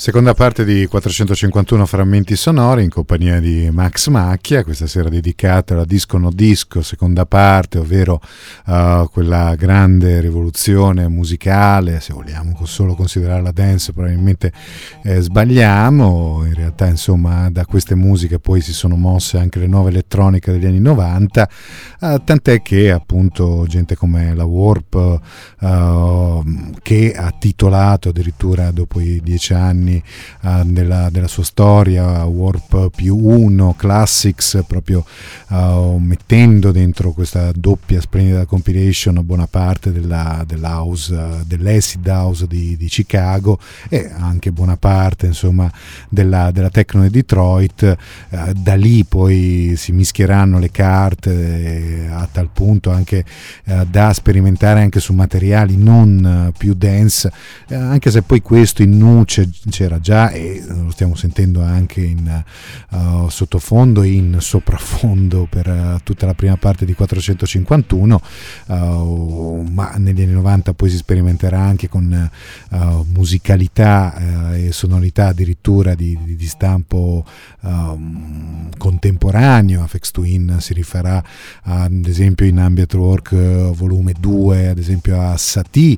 Seconda parte di 451 frammenti sonori in compagnia di Max Macchia, questa sera dedicata alla Disco No Disco, seconda parte, ovvero quella grande rivoluzione musicale. Se vogliamo solo considerare la dance probabilmente sbagliamo, in realtà insomma da queste musiche poi si sono mosse anche le nuove elettroniche degli anni 90, tant'è che appunto gente come la Warp che ha titolato addirittura dopo i 10 anni della sua storia Warp +1 Classics, proprio mettendo dentro questa doppia splendida compilation buona parte dell'house, dell'acid house di Chicago e anche buona parte insomma della techno di Detroit. Da lì poi si mischieranno le carte a tal punto anche da sperimentare anche su materiali non più dance, anche se poi questo in nuce c'era già e lo stiamo sentendo anche in sottofondo e in sopraffondo per tutta la prima parte di 451, ma negli anni 90 poi si sperimenterà anche con musicalità e sonorità addirittura di stampo contemporaneo. Aphex Twin si rifarà ad esempio in Ambient Work volume 2 ad esempio a Satie.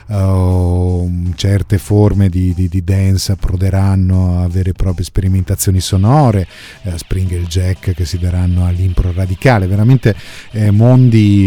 Certe forme di dance approderanno a vere e proprie sperimentazioni sonore, Spring e il Jack che si daranno all'impro radicale, veramente mondi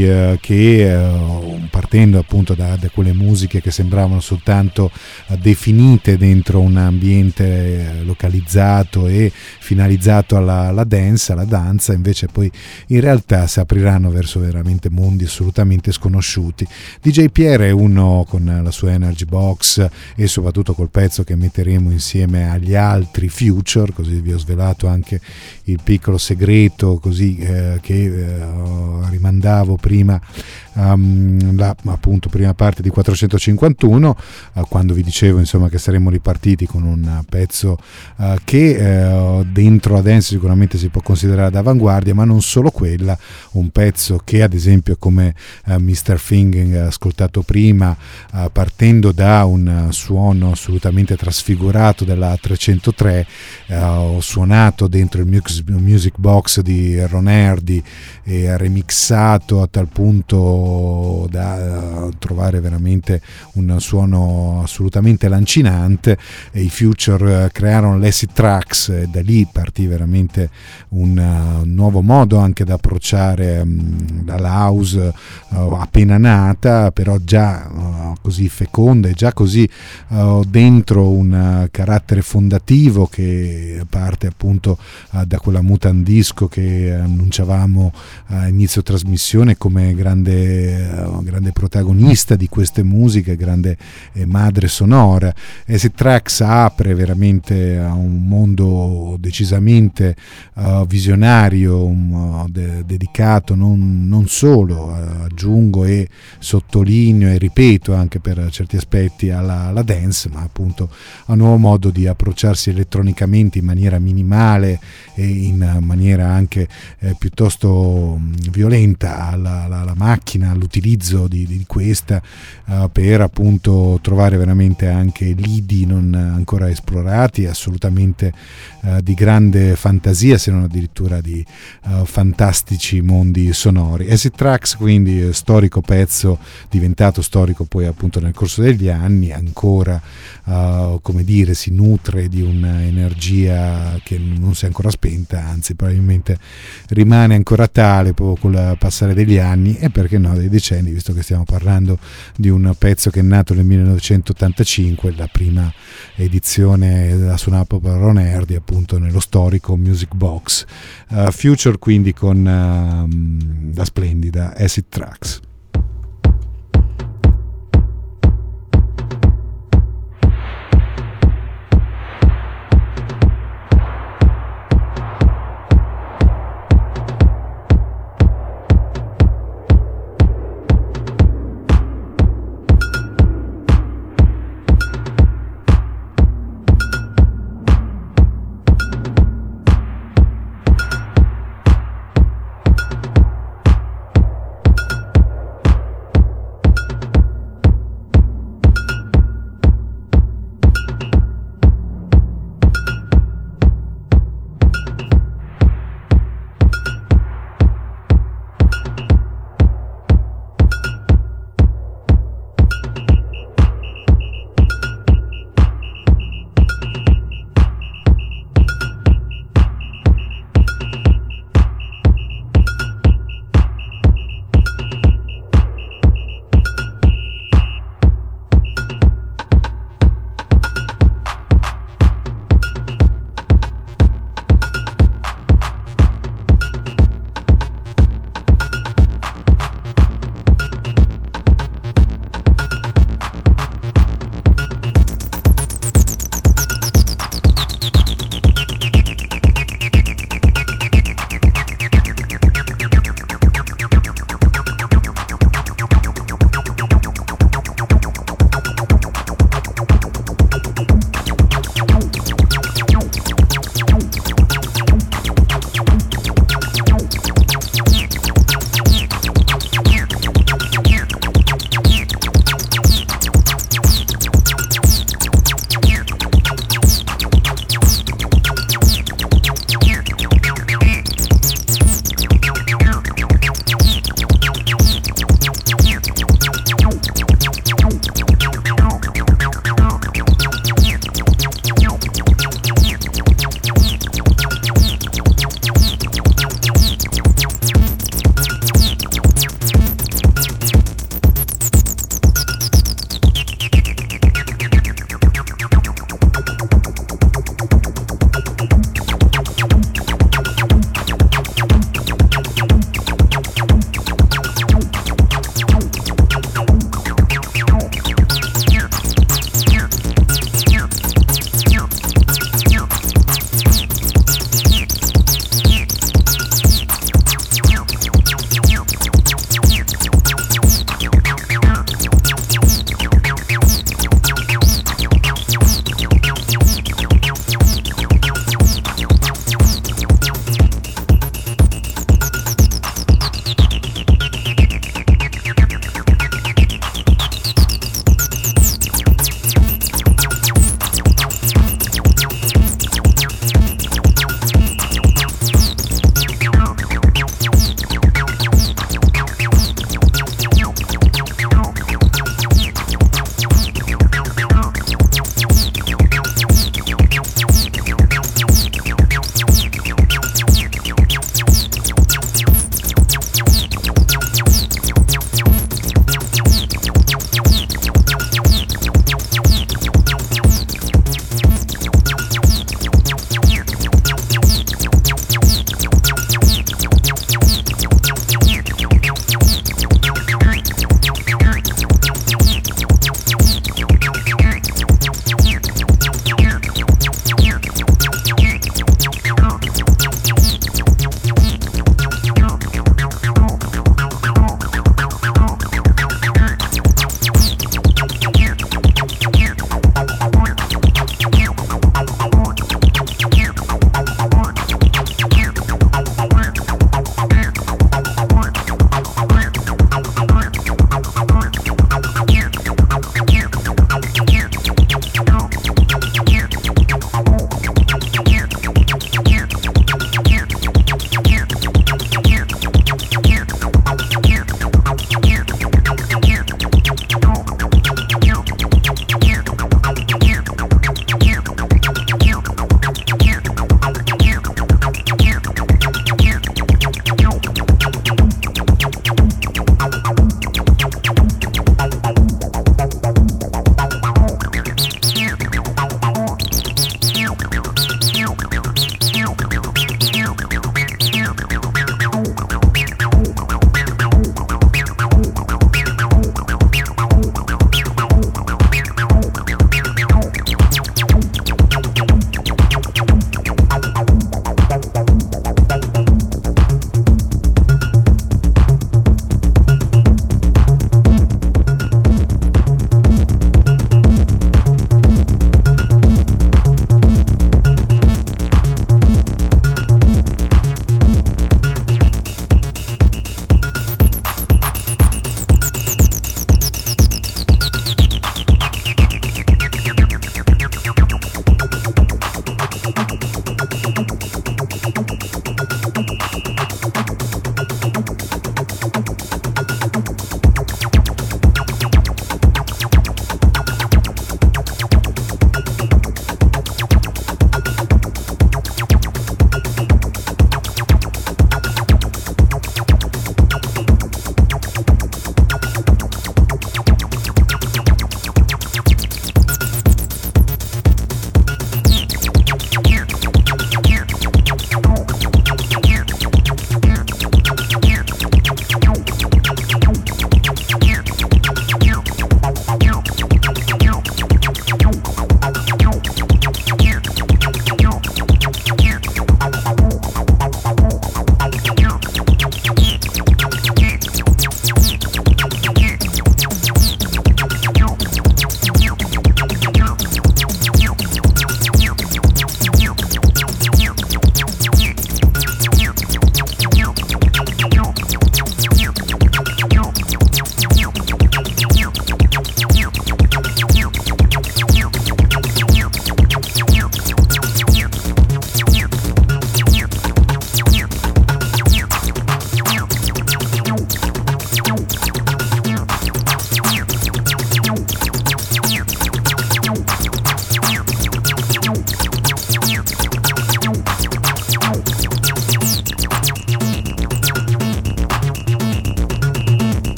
che partendo appunto da quelle musiche che sembravano soltanto definite dentro un ambiente localizzato e finalizzato alla dance, alla danza, invece poi in realtà si apriranno verso veramente mondi assolutamente sconosciuti. DJ Pierre è uno con la sua Energy Box e soprattutto col pezzo che metteremo insieme agli altri Future, così vi ho svelato anche il piccolo segreto così che rimandavo prima, la appunto prima parte di 451 quando vi dicevo insomma che saremmo ripartiti con un pezzo che dentro la dance sicuramente si può considerare d'avanguardia, ma non solo quella, un pezzo che ad esempio come Mr. Thing ascoltato prima, partendo da un suono assolutamente trasfigurato della 303, ho suonato dentro il music box di Ron Hardy e remixato a tal punto da trovare veramente un suono assolutamente lancinante, e i Future crearono l'Acid Tracks e da lì partì veramente un nuovo modo anche da approcciare la house appena nata, però già così feconda e già così dentro un carattere fondativo che parte appunto da quella mutant disco che annunciavamo a inizio trasmissione come grande protagonista di queste musiche, grande madre sonora. Acid Tracks apre veramente a un mondo decisamente visionario, dedicato non solo, aggiungo e sottolineo e ripeto anche per certi aspetti alla dance, ma appunto a un nuovo modo di approcciarsi elettronicamente in maniera minimale e in maniera anche piuttosto violenta alla macchina, all'utilizzo di questa per appunto trovare veramente anche lidi non ancora esplorati, assolutamente di grande fantasia, se non addirittura di fantastici mondi sonori. Acid Tracks quindi storico pezzo, diventato storico poi appunto nel corso degli anni, ancora come dire si nutre di un'energia che non si è ancora spenta, anzi probabilmente rimane ancora tale proprio col passare degli anni e perché no dei decenni, visto che stiamo parlando di un pezzo che è nato nel 1985, la prima edizione della suonata proprio Ron Hardy appunto nello storico Music Box. Future quindi con la splendida Acid Tracks.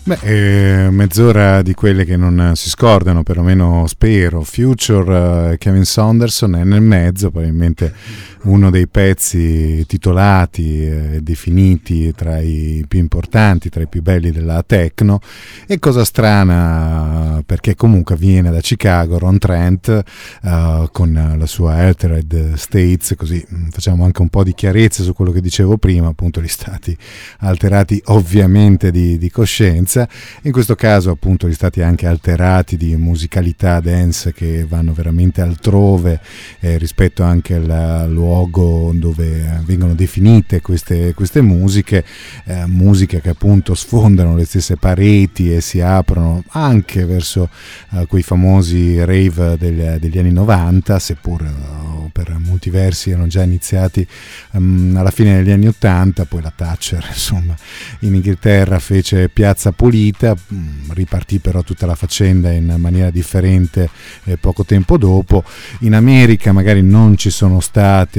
Mezz'ora di quelle che non si scordano, perlomeno spero. Future, Kevin Saunderson è nel mezzo, probabilmente uno dei pezzi titolati e definiti tra i più importanti, tra i più belli della techno. E cosa strana, perché comunque viene da Chicago, Ron Trent, con la sua Altered States, così facciamo anche un po' di chiarezza su quello che dicevo prima, appunto gli stati alterati ovviamente di coscienza, in questo caso appunto gli stati anche alterati di musicalità dance che vanno veramente altrove rispetto anche al luogo dove vengono definite queste musiche, musiche che appunto sfondano le stesse pareti e si aprono anche verso quei famosi rave degli anni 90, seppur per molti versi erano già iniziati alla fine degli anni 80. Poi la Thatcher insomma in Inghilterra fece piazza pulita, ripartì però tutta la faccenda in maniera differente poco tempo dopo. In America magari non ci sono stati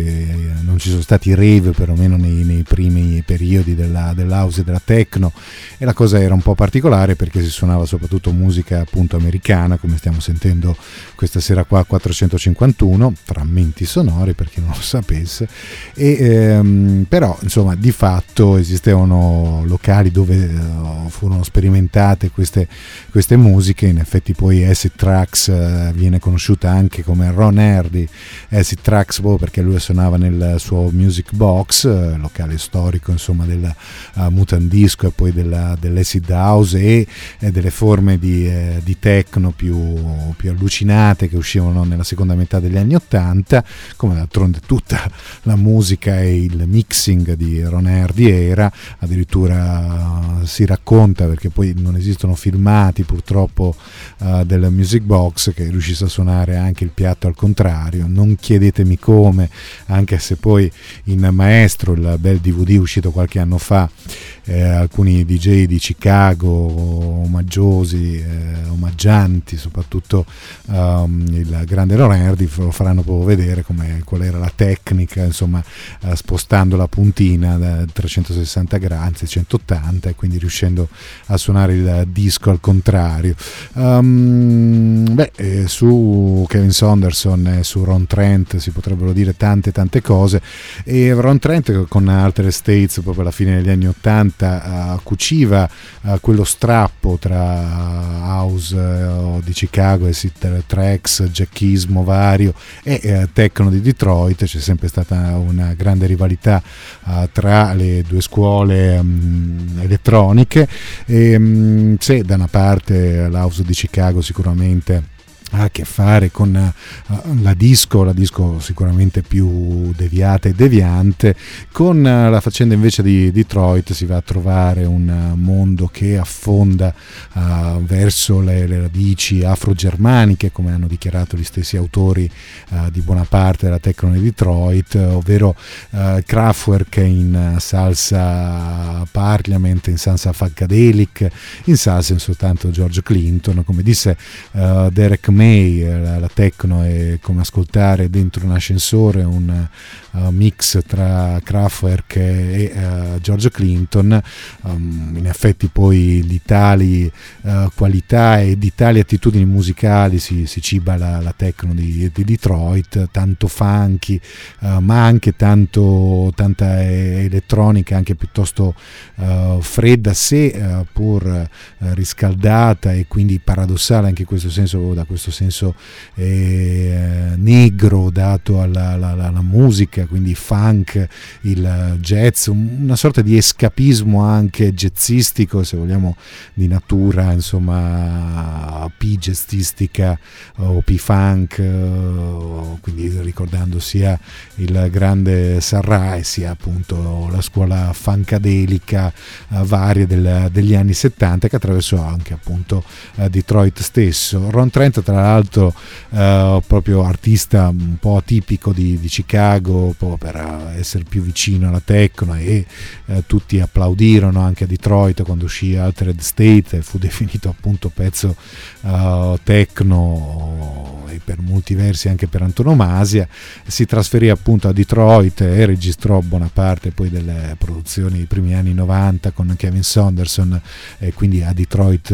rave, perlomeno nei primi periodi della house e della techno, e la cosa era un po' particolare perché si suonava soprattutto musica appunto americana, come stiamo sentendo questa sera qua, 451 frammenti sonori per chi non lo sapesse. E però insomma di fatto esistevano locali dove furono sperimentate queste musiche. In effetti poi Acid Tracks viene conosciuta anche come Ron Hardy Acid Tracks, perché lui suonava nel suo Music Box, locale storico insomma del Mutant Disco e poi dell'Acid House e delle forme di techno più allucinate che uscivano nella seconda metà degli anni 80, come d'altronde tutta la musica e il mixing di Ron Hardy era. Addirittura si racconta, perché poi non esistono filmati purtroppo del Music Box, che riuscisse a suonare anche il piatto al contrario. Non chiedetemi come, anche se poi in Maestro, il bel DVD uscito qualche anno fa, alcuni DJ di Chicago omaggianti soprattutto il grande Ron Hardy lo faranno proprio vedere qual era la tecnica, insomma spostando la puntina da 360 gradi, anzi 180, e quindi riuscendo a suonare il disco al contrario. Su Kevin Saunderson e su Ron Trent si potrebbero dire tante cose, e Ron Trent con Altered States proprio alla fine degli anni 80 cuciva quello strappo tra house di Chicago e Acid Tracks, jackismo vario e techno di Detroit. C'è sempre stata una grande rivalità tra le due scuole elettroniche, e se da una parte l'house di Chicago sicuramente ha a che fare con la disco sicuramente più deviata e deviante, con la faccenda invece di Detroit si va a trovare un mondo che affonda verso le radici afro-germaniche, come hanno dichiarato gli stessi autori di buona parte della techno di Detroit, ovvero Kraftwerk in salsa Parliament, in salsa funkadelic, in salsa in soltanto George Clinton. Come disse Derek May, la techno è come ascoltare dentro un ascensore un mix tra Kraftwerk e George Clinton. In effetti poi di tali qualità e di tali attitudini musicali si ciba la techno di Detroit, tanto funky ma anche tanta elettronica anche piuttosto fredda, se pur riscaldata, e quindi paradossale anche in questo senso, da questo senso negro dato alla musica, quindi funk, il jazz, una sorta di escapismo anche jazzistico, se vogliamo, di natura insomma P-jazzistica o P-funk, quindi ricordando sia il grande Sarra e sia appunto la scuola funkadelica varia degli anni 70, che attraversò anche appunto Detroit stesso. Ron Trent tra l'altro proprio artista un po' atipico di Chicago, un po' per essere più vicino alla techno, e tutti applaudirono anche a Detroit quando uscì Altered State e fu definito appunto pezzo techno, e per molti versi anche per antonomasia, si trasferì appunto a Detroit e registrò buona parte poi delle produzioni dei primi anni 90 con Kevin Saunderson, quindi a Detroit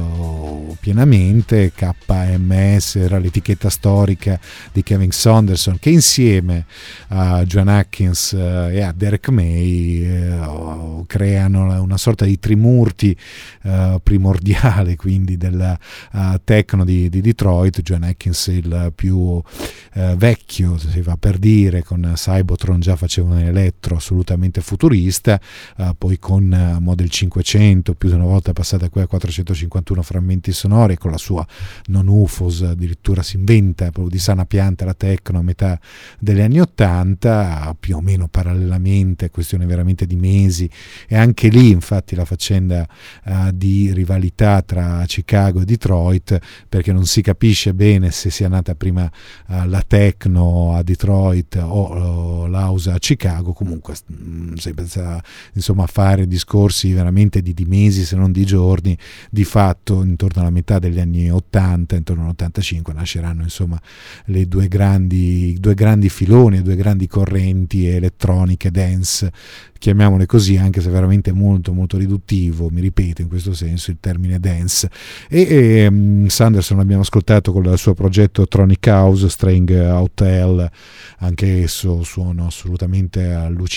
pienamente. KMS era l'etichetta storica di Kevin Saunderson, che insieme a Joan Atkins e a Derek May creano una sorta di trimurti primordiale quindi della techno di Detroit. Joan Atkins il più vecchio, si va per dire, con Cybotron già faceva un elettro assolutamente futurista, poi con Model 500 più di una volta passata qui a 451 frammenti sonori, con la sua Non UFOs addirittura si inventa proprio di sana pianta la techno a metà degli anni 80, più o meno parallelamente, questione veramente di mesi, e anche lì infatti la faccenda di rivalità tra Chicago e Detroit, perché non si capisce bene se sia nata prima la techno a Detroit o l'house a Chicago. Comunque si pensa insomma a fare discorsi veramente di mesi se non di giorni. Di fatto intorno alla metà degli anni 80, intorno all'85, nasceranno insomma le due grandi filoni, le due grandi correnti elettroniche dance, chiamiamole così, anche se veramente molto molto riduttivo, mi ripeto in questo senso il termine dance. E Saunderson l'abbiamo ascoltato con il suo progetto Tronic House, String Hotel, anche esso suono assolutamente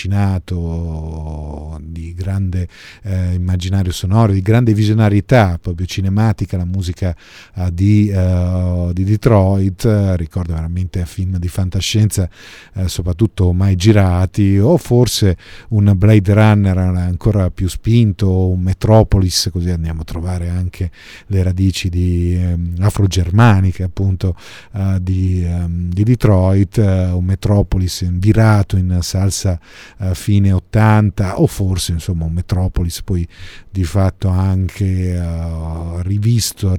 allucinato, di grande immaginario sonoro, di grande visionarietà proprio cinematica. La musica di Detroit ricorda veramente film di fantascienza, soprattutto mai girati, o forse un Blade Runner ancora più spinto, un Metropolis, così andiamo a trovare anche le radici afrogermaniche appunto di Detroit, un Metropolis virato in salsa fine 80, o forse insomma un Metropolis poi di fatto anche rivisto,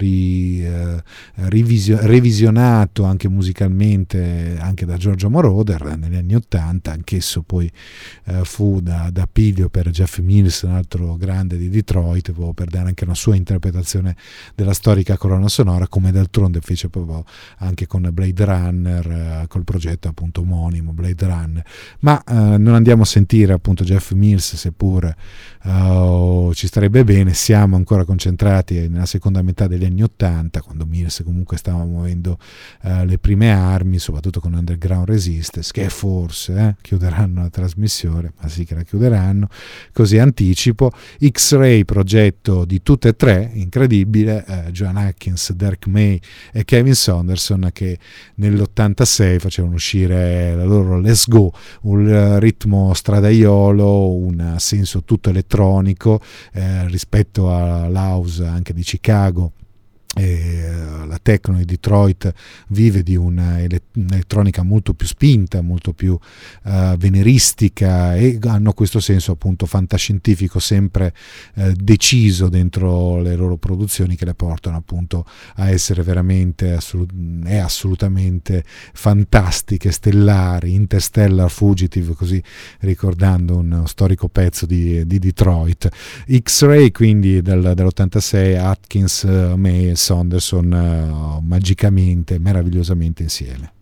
revisionato anche musicalmente anche da Giorgio Moroder negli anni 80, anch'esso poi fu da piglio per Jeff Mills, un altro grande di Detroit, proprio per dare anche una sua interpretazione della storica colonna sonora, come d'altronde fece proprio anche con Blade Runner, col progetto appunto omonimo Blade Runner. Ma non andiamo a sentire appunto Jeff Mills, seppur ci starebbe bene. Siamo ancora concentrati nella seconda metà degli anni 80, quando Mills comunque stava muovendo le prime armi, soprattutto con Underground Resistance, che forse chiuderanno la trasmissione, ma sì che la chiuderanno, così anticipo. X-Ray, progetto di tutte e tre, incredibile, Joan Atkins, Derek May e Kevin Saunderson, che nell'86 facevano uscire la loro Let's Go, un ritmo stradaiolo, un senso tutto elettronico rispetto all'house anche di Chicago. La techno di Detroit vive di un'elettronica molto più spinta, molto più veneristica, e hanno questo senso appunto fantascientifico sempre deciso dentro le loro produzioni, che le portano appunto a essere veramente assolutamente fantastiche, stellari, Interstellar Fugitive, così ricordando uno storico pezzo di Detroit. X-Ray quindi dall'86, Atkins, May, Saunderson magicamente, meravigliosamente insieme.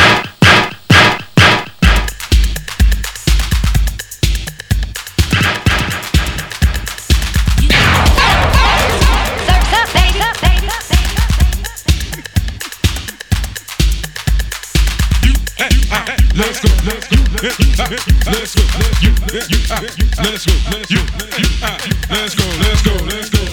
Let's go, let's go, let's go, let's go, let's go, let's go, let's go.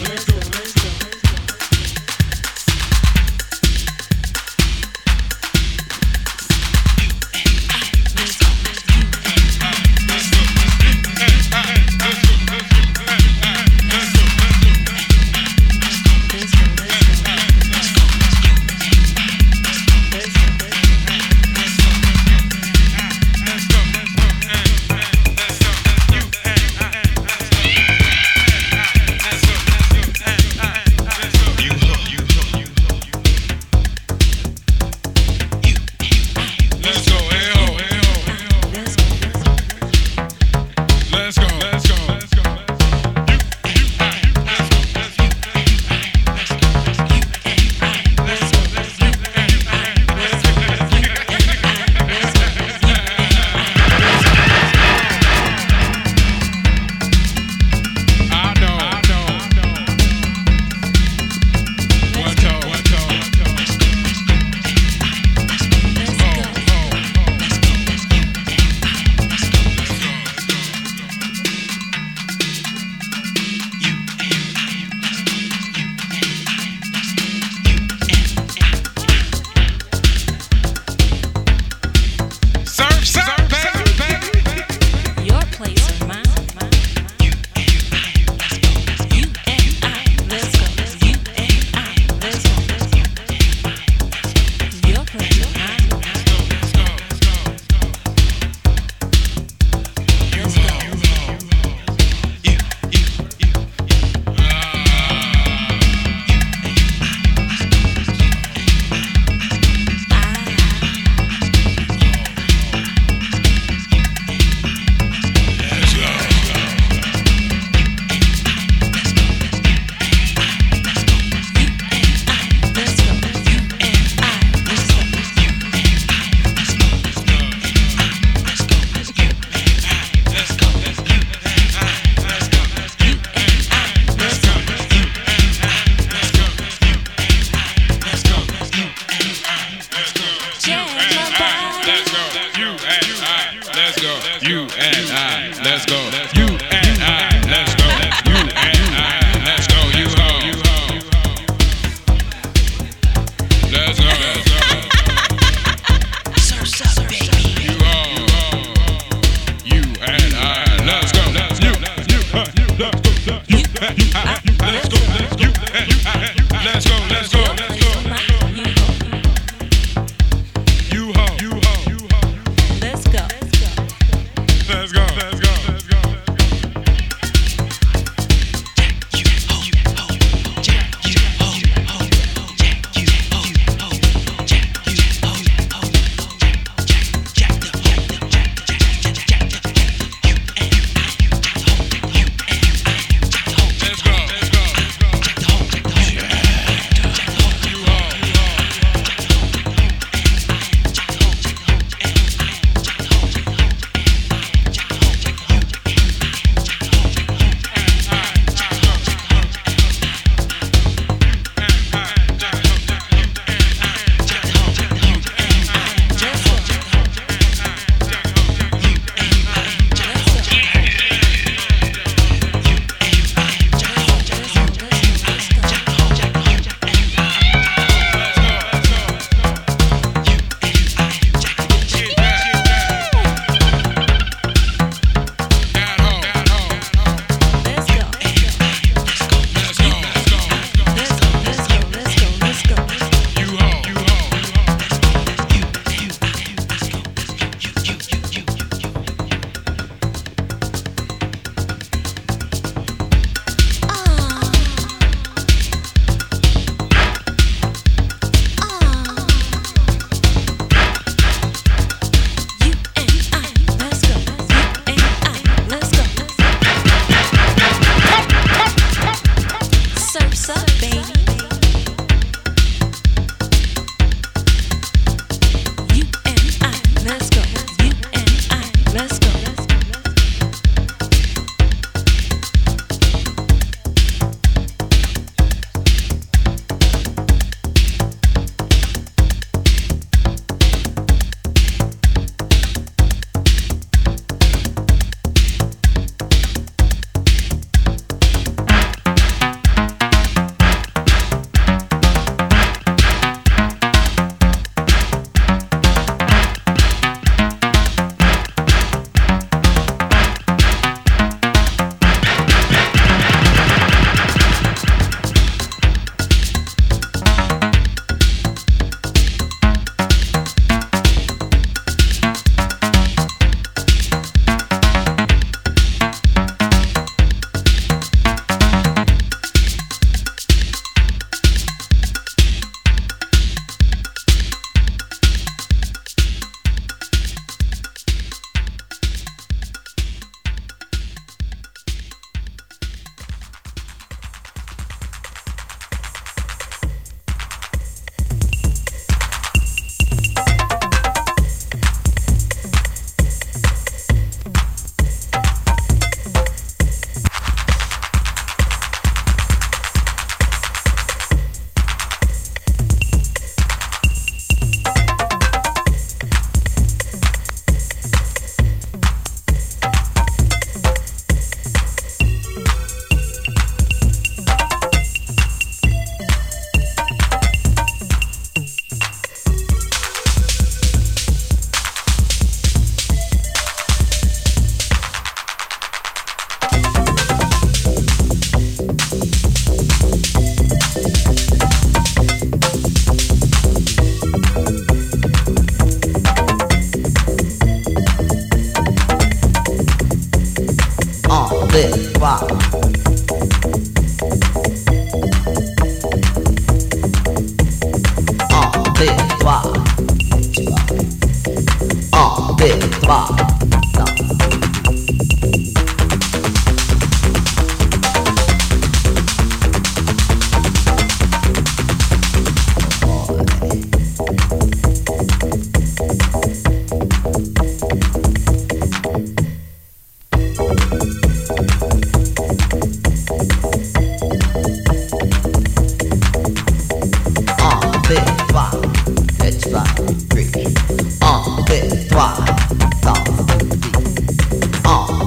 You and I, let's go. You and I, let's go. You and I, let's go. You ho. Let's go. Let's go. Surf's up, baby. You ho. You and I, let's go. Let's go. Let's go. Let's go.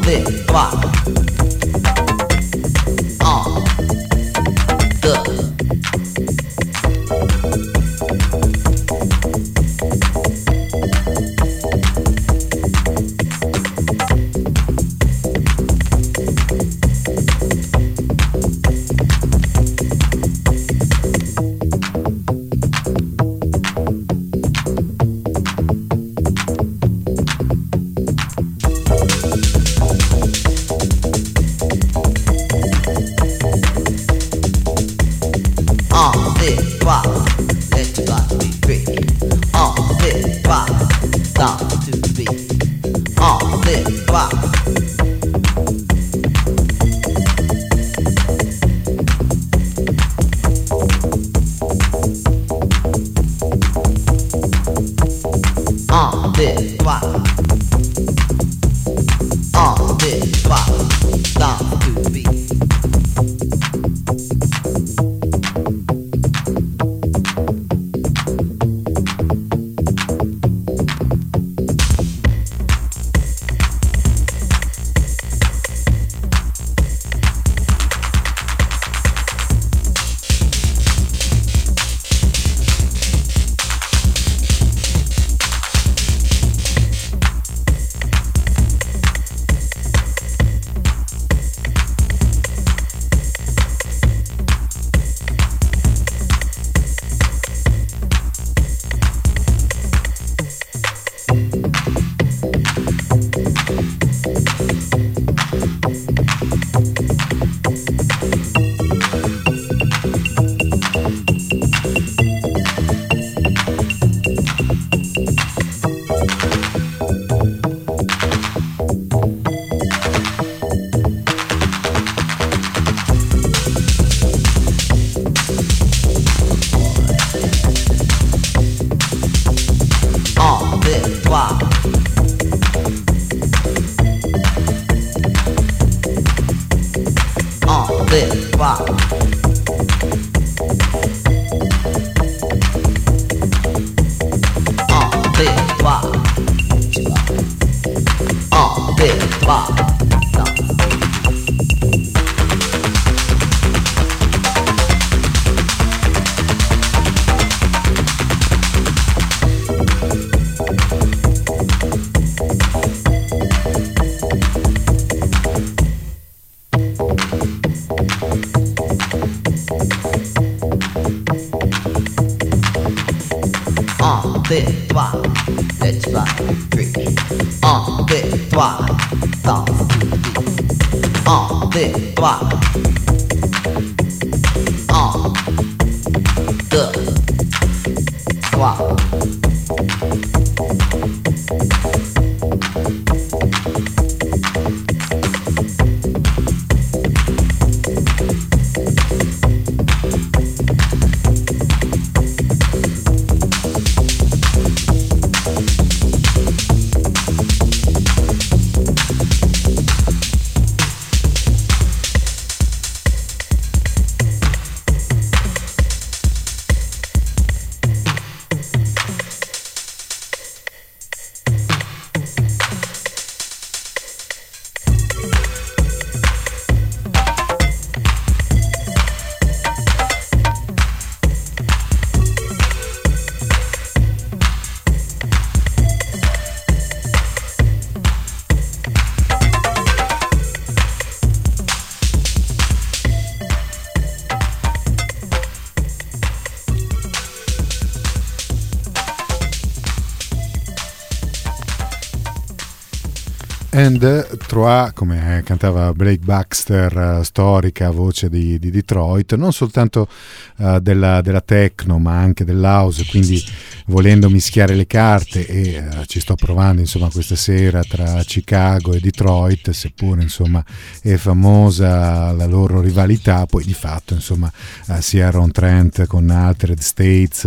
And Trois, come cantava Blake Baxter, storica voce di Detroit, non soltanto della techno ma anche dell'house, quindi volendo mischiare le carte, e ci sto provando insomma questa sera tra Chicago e Detroit, seppure insomma è famosa la loro rivalità, poi di fatto insomma sia Ron Trent con Altered States,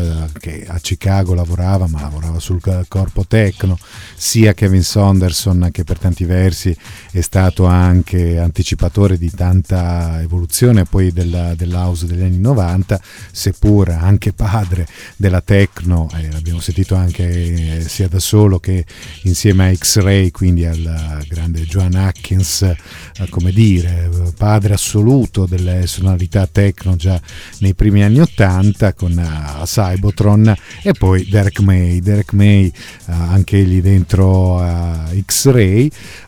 che a Chicago lavorava sul corpo techno, sia Kevin Saunderson che per tanti versi è stato anche anticipatore di tanta evoluzione poi dell'house degli anni 90, seppur anche padre della techno, l'abbiamo sentito anche sia da solo che insieme a X-Ray, quindi al grande Joan Atkins, come dire, padre assoluto delle sonorità techno già nei primi anni 80 con Cybotron, e poi Derek May, anche egli dentro X-Ray,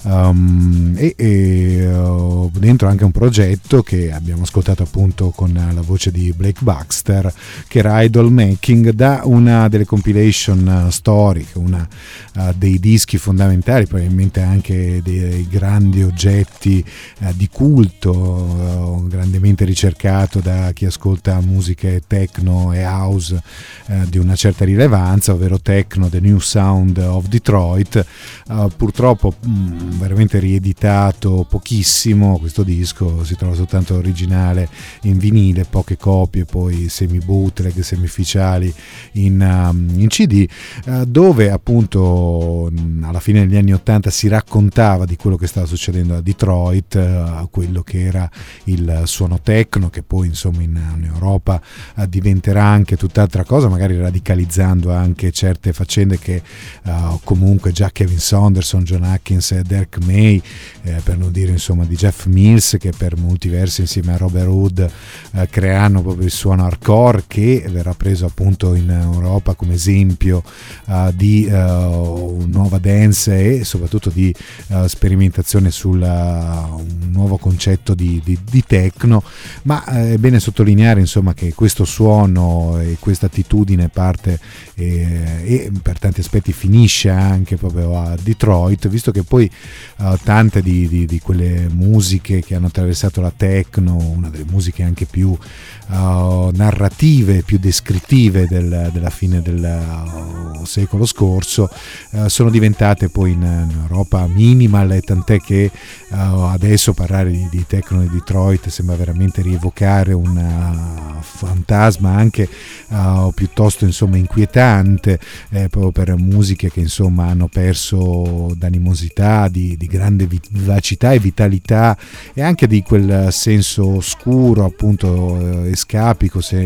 dentro anche un progetto che abbiamo ascoltato appunto con la voce di Blake Baxter, che era Idol Making, da una delle compilation storiche, una dei dischi fondamentali, probabilmente anche dei grandi oggetti di culto, grandemente ricercato da chi ascolta musiche techno e house di una certa rilevanza, ovvero Techno, The New Sound of Detroit. Purtroppo veramente rieditato pochissimo questo disco, si trova soltanto originale in vinile, poche copie, poi semi bootleg, semi ufficiali in CD, dove appunto alla fine degli anni 80 si raccontava di quello che stava succedendo a Detroit, quello che era il suono techno, che poi insomma in Europa diventerà anche tutt'altra cosa, magari radicalizzando anche certe faccende che comunque già Kevin Saunderson, John Atkins e Derek May, per non dire insomma di Jeff Mills, che per molti versi insieme a Robert Hood creano proprio il suono hardcore, che verrà preso appunto in Europa come esempio di nuova dance e soprattutto di sperimentazione sul un nuovo concetto di techno. Ma è bene sottolineare insomma che questo suono e questa attitudine parte e per tanti aspetti finisce anche proprio a Detroit, visto che poi tante di quelle musiche che hanno attraversato la techno, una delle musiche anche più narrative, più descrittive della fine del secolo scorso, sono diventate poi in Europa minimal, e tant'è che adesso parlare di techno di Detroit sembra veramente rievocare un fantasma anche piuttosto insomma inquietante, proprio per musiche che insomma hanno perso d'animosità, di grande vivacità e vitalità, e anche di quel senso oscuro appunto escapico, se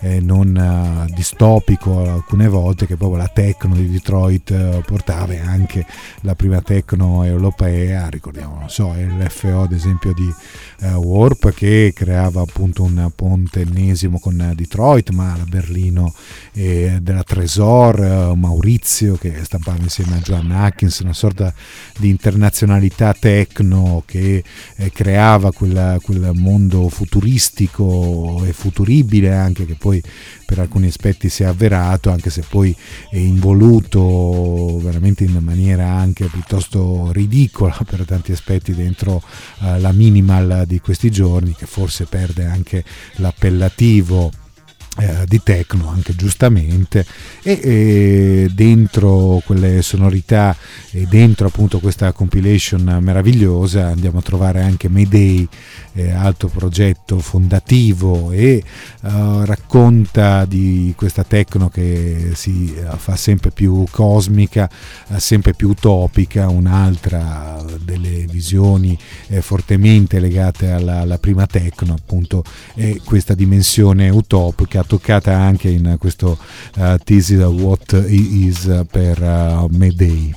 non distopico alcune volte, che proprio la techno di Detroit portava, e anche la prima techno europea, ricordiamo, non so, l'FO ad esempio di Warp, che creava appunto un ponte ennesimo con Detroit, ma la Berlino della Tresor, Maurizio, che stampava insieme a Joan Atkins una sorta di internazionalità techno che creava quel mondo futuristico e futuribile anche, che poi per alcuni aspetti si è avverato, anche se poi è involuto veramente in maniera anche piuttosto ridicola per tanti aspetti dentro la minimal di questi giorni, che forse perde anche l'appellativo di techno, anche giustamente, e dentro quelle sonorità e dentro appunto questa compilation meravigliosa andiamo a trovare anche Mayday, altro progetto fondativo, e racconta di questa techno che si fa sempre più cosmica, sempre più utopica, un'altra delle visioni fortemente legate alla prima techno, appunto, è questa dimensione utopica toccata anche in questo This is What It Is per Mayday.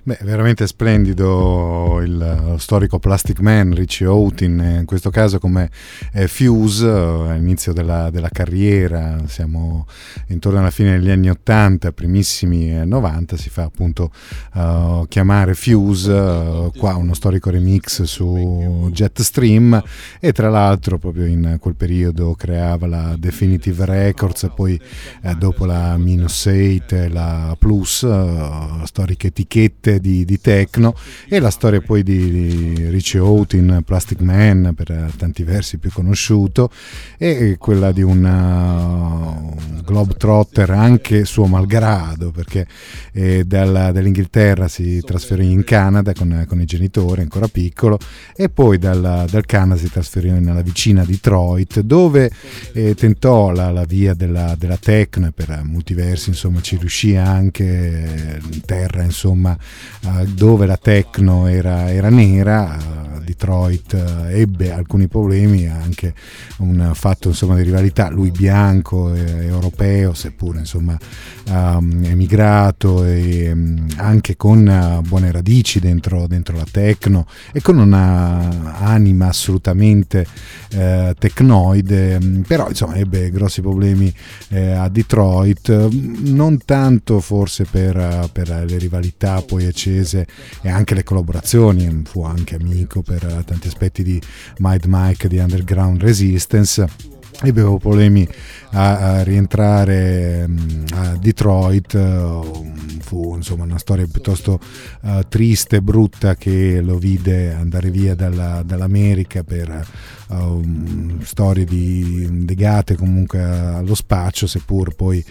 Beh, veramente splendido il storico Plastic Man, Richie Houghton, in questo caso come Fuse all'inizio della carriera, siamo intorno alla fine degli anni 80, primissimi 90, si fa appunto chiamare Fuse, qua uno storico remix su Jetstream, e tra l'altro proprio in quel periodo creava la Definitive Records, poi dopo la -8 e la Plus, storiche etichette di techno, e la storia poi di Richie Houghton, Plastic Man, per tanti versi più conosciuto, e quella di un globetrotter anche suo malgrado, perché dall'Inghilterra si trasferì in Canada con i genitori, ancora piccolo, e poi dal Canada si trasferì nella vicina Detroit, dove tentò la via della techno, e per molti versi insomma ci riuscì anche in terra, insomma, dove la techno era nera. Detroit ebbe alcuni problemi, anche un fatto insomma di rivalità, lui bianco europeo, seppure insomma emigrato, e anche con buone radici dentro la techno e con una anima assolutamente tecnoide, però insomma ebbe grossi problemi a Detroit, non tanto forse per le rivalità poi accese e anche le collaborazioni, fu anche amico per tanti aspetti di Mighty Mike di Underground Resistance. Avevo problemi a rientrare a Detroit, fu insomma una storia piuttosto triste e brutta, che lo vide andare via dall'America per storie legate comunque allo spaccio, seppur poi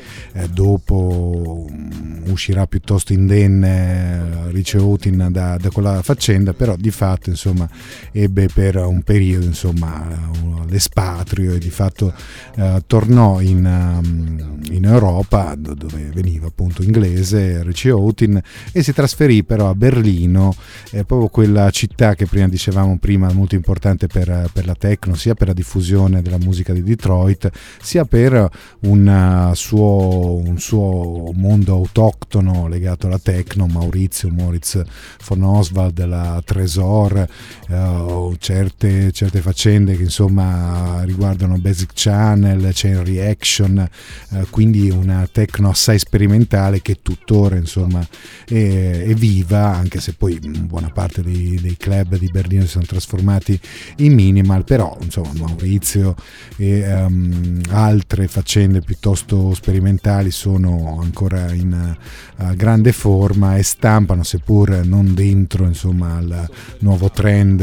dopo uscirà piuttosto indenne Richie Houghton da quella faccenda, però di fatto insomma ebbe per un periodo insomma l'espatrio, e di fatto tornò in Europa, dove veniva appunto inglese Richie Houghton, e si trasferì però a Berlino, proprio quella città che dicevamo prima molto importante per la techno, sia per la diffusione della musica di Detroit, sia per un suo mondo autoctono legato alla techno. Moritz von Oswald, la Tresor, certe faccende che insomma riguardano Basic Channel, Chain Reaction, quindi una techno assai sperimentale che tuttora insomma è viva, anche se poi buona parte dei club di Berlino si sono trasformati in minimal, però insomma Maurizio e altre faccende piuttosto sperimentali sono ancora in grande forma e stampano, seppur non dentro insomma al nuovo trend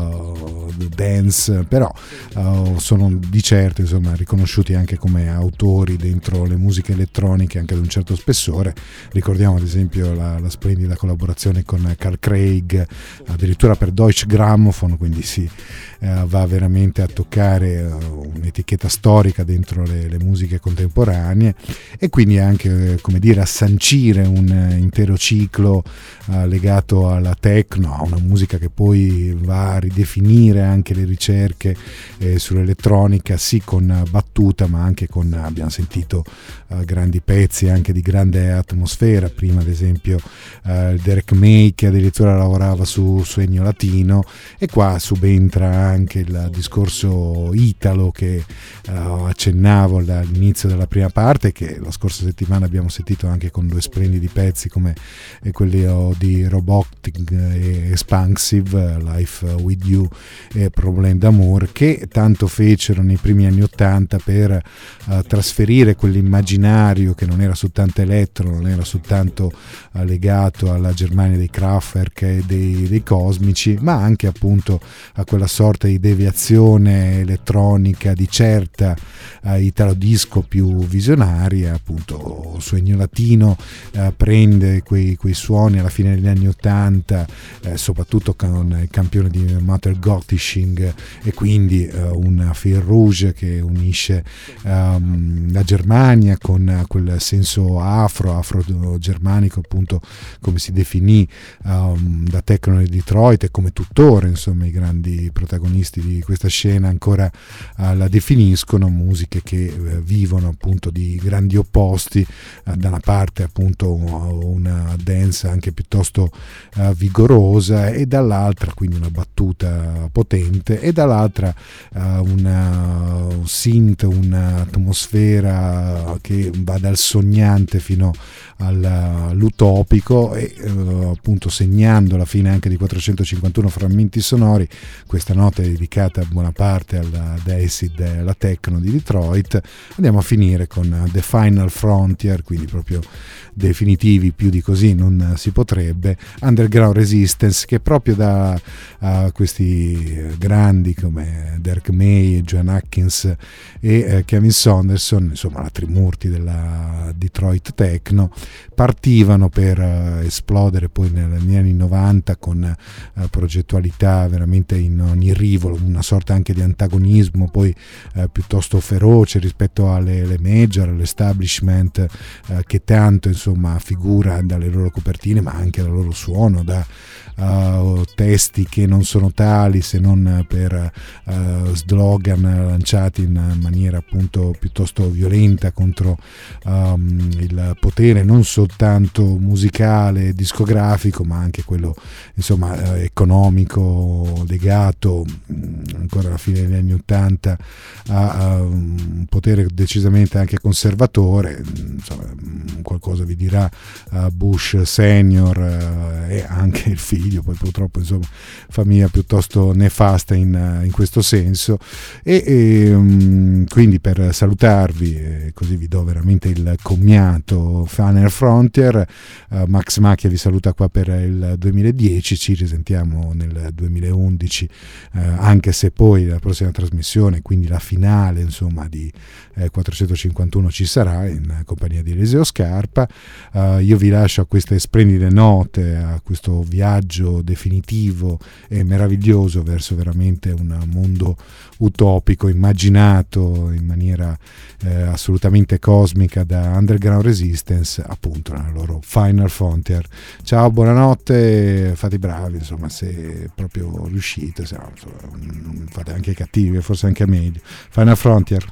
dance, però sono di certo insomma riconosciuti anche come autori dentro le musiche elettroniche anche di un certo spessore. Ricordiamo ad esempio la splendida collaborazione con Carl Craig, addirittura per Deutsche Grammophon, quindi si va veramente a toccare un'etichetta storica dentro le musiche contemporanee, e quindi anche come dire a sancire un intero ciclo legato alla techno, a una musica che poi va a ridefinire anche le ricerche sull'elettronica, sì con battuta ma anche con, abbiamo sentito grandi pezzi anche di grande atmosfera, prima ad esempio Derek May, che addirittura lavorava su Ennio Latino, e qua subentra anche il discorso italo che accennavo all'inizio della prima parte, che la scorsa settimana abbiamo sentito anche con due splendidi pezzi come quelli di Robotic e Expansive, Life With You e Problème d'Amour, che tanto fecero nei primi anni 80 per trasferire quell'immaginario che non era soltanto elettro, non era soltanto legato alla Germania dei Kraftwerk e dei Cosmici, ma anche appunto a quella sorta di deviazione elettronica di certa italo disco più visionaria. Appunto su Ennio Latino prende quei suoni alla fine degli anni 80, soprattutto con il campione di Matter Gottishing, e quindi un fil rouge sound che unisce la Germania con quel senso afro-germanico, appunto come si definì da Techno di Detroit, e come tuttora insomma i grandi protagonisti di questa scena ancora la definiscono, musiche che vivono appunto di grandi opposti, da una parte appunto una dance anche piuttosto vigorosa, e dall'altra quindi una battuta potente, e dall'altra un synth, un'atmosfera che va dal sognante fino all'utopico, e appunto segnando la fine anche di 451 frammenti sonori. Questa nota è dedicata a buona parte alla acid, alla techno di Detroit. Andiamo a finire con The Final Frontier, quindi proprio definitivi, più di così non si potrebbe. Underground Resistance, che proprio da questi grandi come Derek May, Joan Atkins e Kevin Saunderson, insomma la trimurti della Detroit Techno, partivano per esplodere poi negli anni 90 con progettualità veramente in ogni rivolo, una sorta anche di antagonismo poi piuttosto feroce rispetto alle major, all'establishment, che tanto insomma figura dalle loro copertine, ma anche dal loro suono, da testi che non sono tali se non per slogan lanciati in maniera appunto piuttosto violenta contro il potere non soltanto musicale e discografico, ma anche quello insomma economico, legato ancora alla fine degli anni 80 a un potere decisamente anche conservatore. Insomma, qualcosa vi dirà Bush senior e anche il figlio, poi purtroppo insomma famiglia piuttosto nefasta in questo senso, e quindi per salutarvi, così vi do veramente il commiato Final Frontier. Max Macchia vi saluta qua per il 2010, ci risentiamo nel 2011, anche se poi la prossima trasmissione, quindi la finale insomma di 451, ci sarà in compagnia di Eliseo Scarpa. Io vi lascio a queste splendide note, a questo viaggio definitivo e meraviglioso verso veramente un mondo utopico immaginato in maniera assolutamente cosmica da Underground Resistance, appunto nella loro Final Frontier. Ciao, buonanotte, fate i bravi insomma, se proprio riuscite, se no, fate anche i cattivi, forse anche meglio. Final Frontier.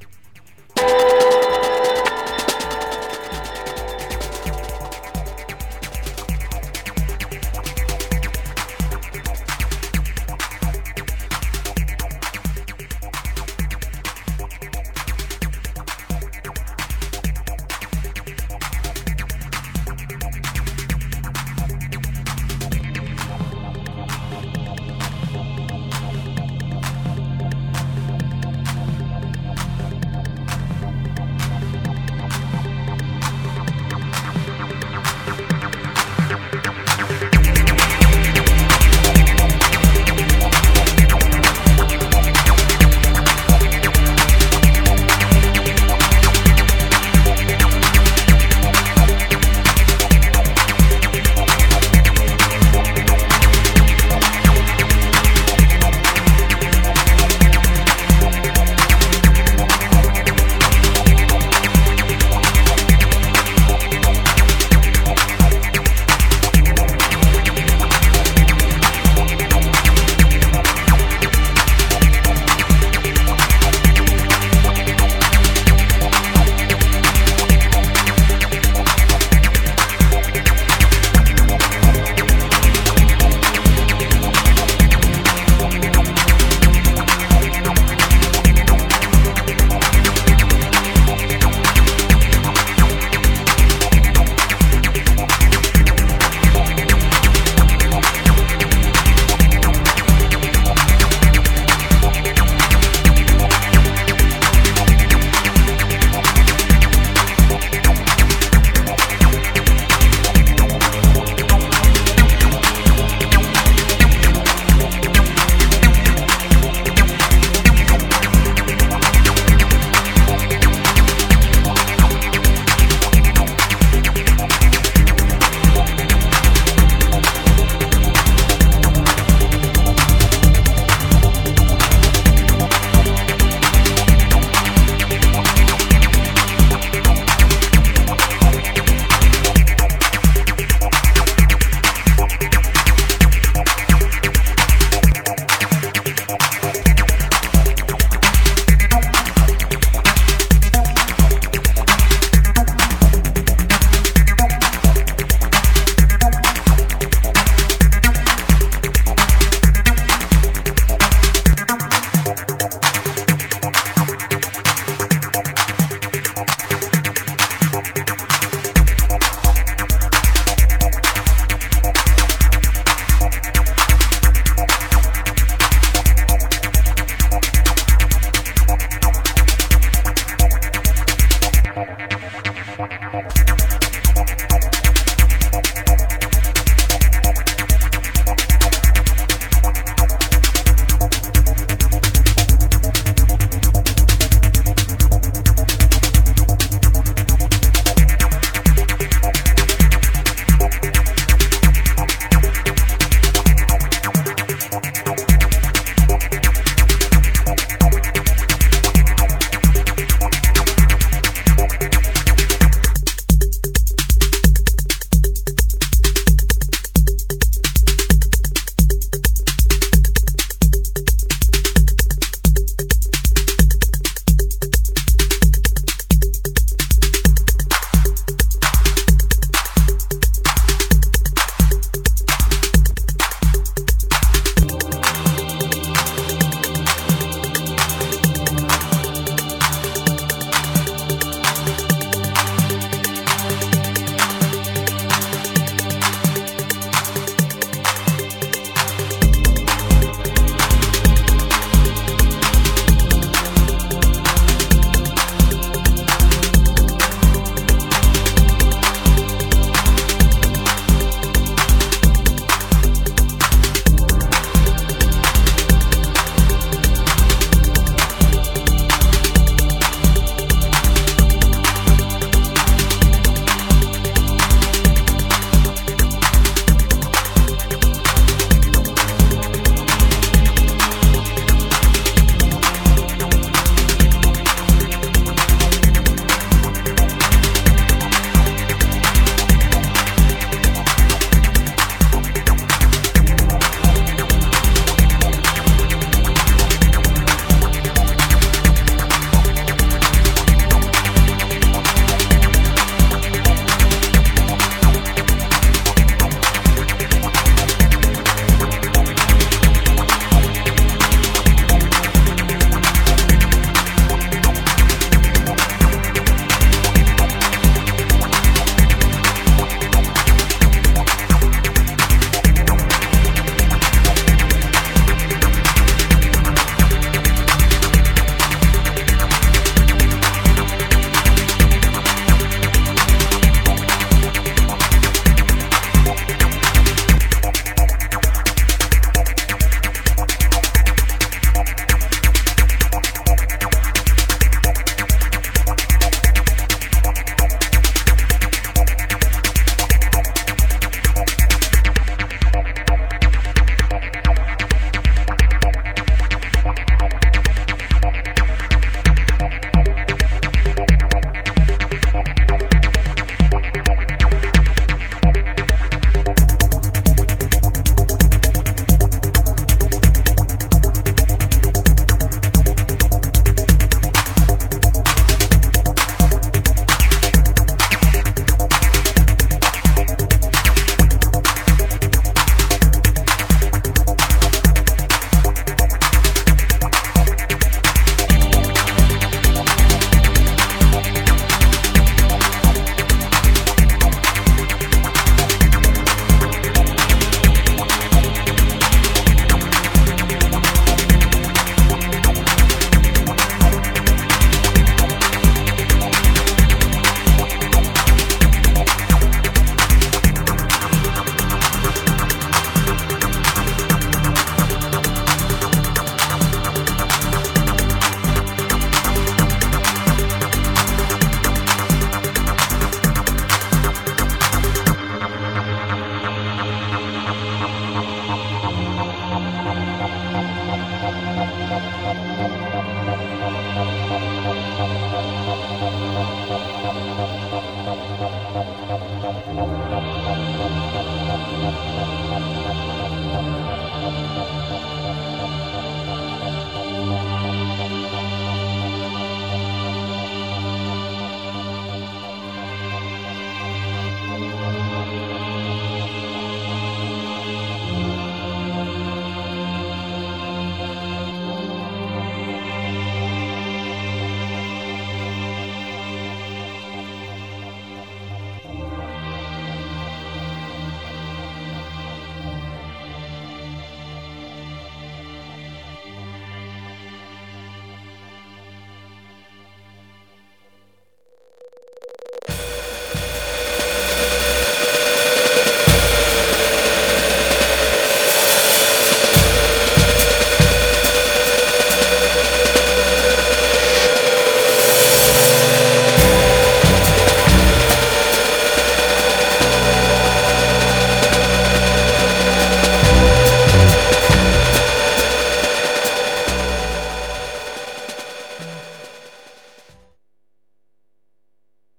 Let's go.